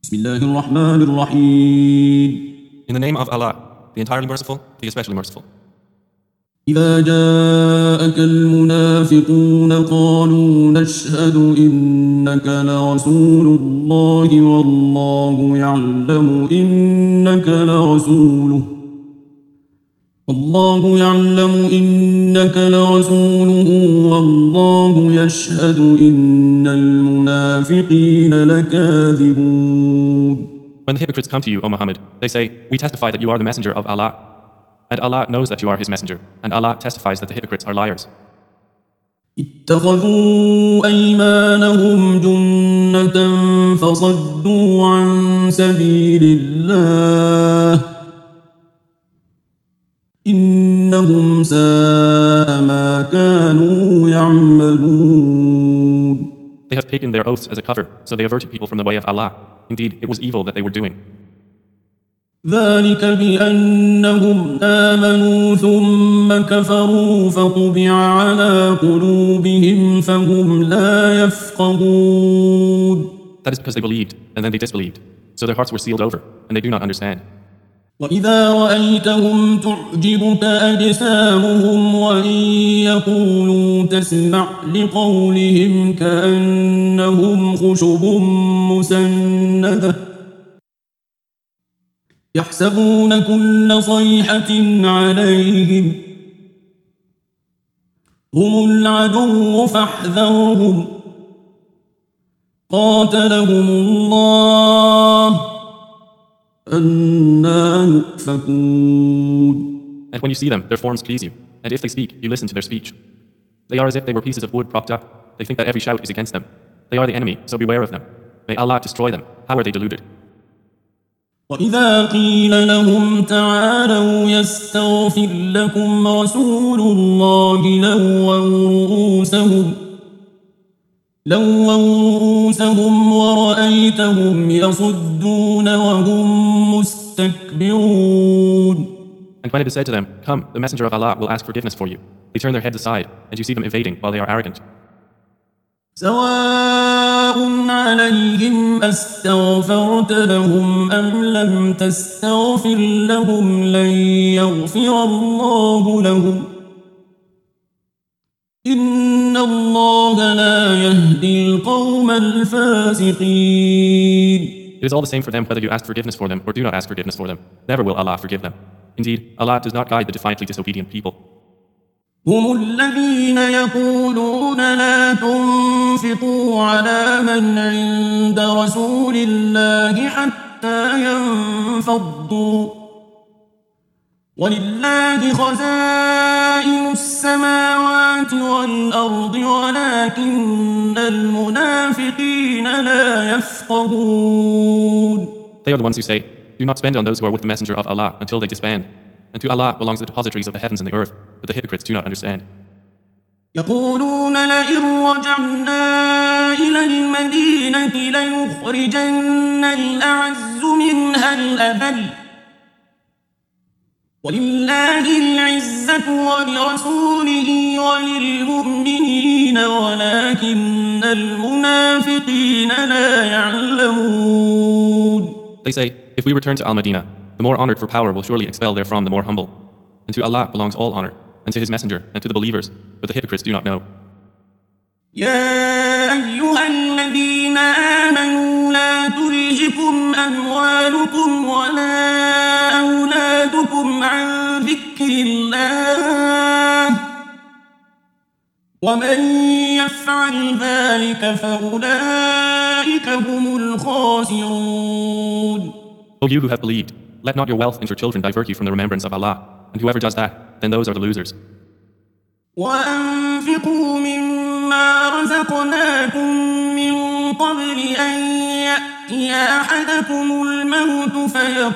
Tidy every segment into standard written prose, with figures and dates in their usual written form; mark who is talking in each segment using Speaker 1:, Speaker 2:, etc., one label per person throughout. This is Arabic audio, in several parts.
Speaker 1: بسم الله الرحمن الرحيم.
Speaker 2: In the name of Allah, the entirely merciful, the especially merciful.
Speaker 1: إذا جاءك المنافقون قالوا نشهد إنك لرسول الله والله يعلم إنك لرسوله والله يشهد إن المنافقين لكاذبون.
Speaker 2: When the hypocrites come to you, O Muhammad, they say, "We testify that you are the messenger of Allah." And Allah knows that you are His messenger, and Allah testifies that the hypocrites are liars.
Speaker 1: اتخذوا أيمانهم جنة فصدوا عن سبيل الله إنهم ساء ما كانوا يعملون.
Speaker 2: They have taken their oaths as a cover, so they averted people from the way of Allah. Indeed, it was evil that they were doing.
Speaker 1: ذلك بأنهم آمنوا ثم كفروا فطبع على قلوبهم فهم لا يفقهون.
Speaker 2: That is because they believed, and then they disbelieved. So their hearts were sealed over, and they do not understand.
Speaker 1: وإذا رأيتهم تعجبك أجسامهم وإن يقولوا تسمع لقولهم كأنهم خشب مسندة يحسبون كل صيحة عليهم هم العدو فاحذرهم قاتلهم الله أنى يؤفكون.
Speaker 2: And when you see them, their forms please you, and if they speak, you listen to their speech. They are as if they were pieces of wood propped up. They think that every shout is against them. They are the enemy, so beware of them. May Allah destroy them. How are they deluded?
Speaker 1: وإذا قيل لهم تعالوا يستغفر لكم رسول الله لووا رؤوسهم ورأيتهم يصدون وهم مستكبرون.
Speaker 2: And when it is said to them, "Come, the messenger of Allah will ask forgiveness for you," they turn their heads aside, and you see them evading while they are arrogant.
Speaker 1: سواء عليهم أستغفرت لهم أم لم تستغفر لهم لن يغفر الله لهم إن الله لا يهدي القوم الفاسقين.
Speaker 2: It is all the same for them whether you ask forgiveness for them or do not ask forgiveness for them. Never will Allah forgive them. Indeed, Allah does not guide the defiantly disobedient people.
Speaker 1: هم الذين يقولون لا تنفقوا على من عند رسول الله حتى ينفضوا ولله خزائن السماوات والأرض ولكن المنافقين لا يفقهون.
Speaker 2: They are the ones who say, "Do not spend on those who are with the messenger of Allah until they disband. And to Allah belongs the depositories of the heavens and the earth." But the hypocrites do not understand.
Speaker 1: يقولون لئن رجعنا إلى المدينة ليخرجن الأعز منها الأذل ولله العزة ولرسوله وللمؤمنين ولكن المنافقين لا يعلمون.
Speaker 2: They say, "If we return to Al-Madinah, the more honored for power will surely expel therefrom the more humble. And to Allah belongs all honor, and to His messenger, and to the believers, but the hypocrites do not know."
Speaker 1: يا أيها الذين آمنوا لا تلهكم أموالكم ولا أولادكم عن ذكر الله ومن يفعل ذلك فأولئك هم الخاسرون.
Speaker 2: O you who have believed, let not your wealth and your children divert you from the remembrance of Allah, and whoever does that, then those are the losers.
Speaker 1: وأنفقوا مما رزقناكم من قبل أن يأتي أحدكم الموت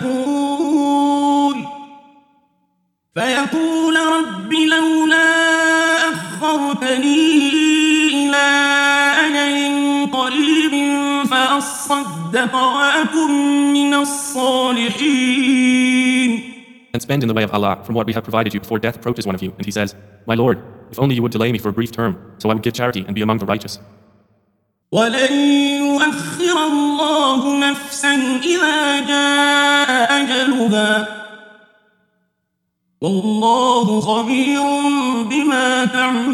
Speaker 1: فيقول رب لولا أخرتني إلى أجل قريب فأصدق وأكن من الصالحين.
Speaker 2: And spend in the way of Allah from what we have provided you before death approaches one of you, and he says, "My Lord, if only you would delay me for a brief term, so I would give charity and be among the righteous."
Speaker 1: ولن يؤخر الله نفسا إذا جاء أجلها والله خبير بما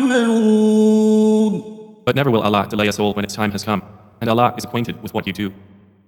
Speaker 1: تعملون.
Speaker 2: But never will Allah delay a soul when its time has come, and Allah is acquainted with what you do.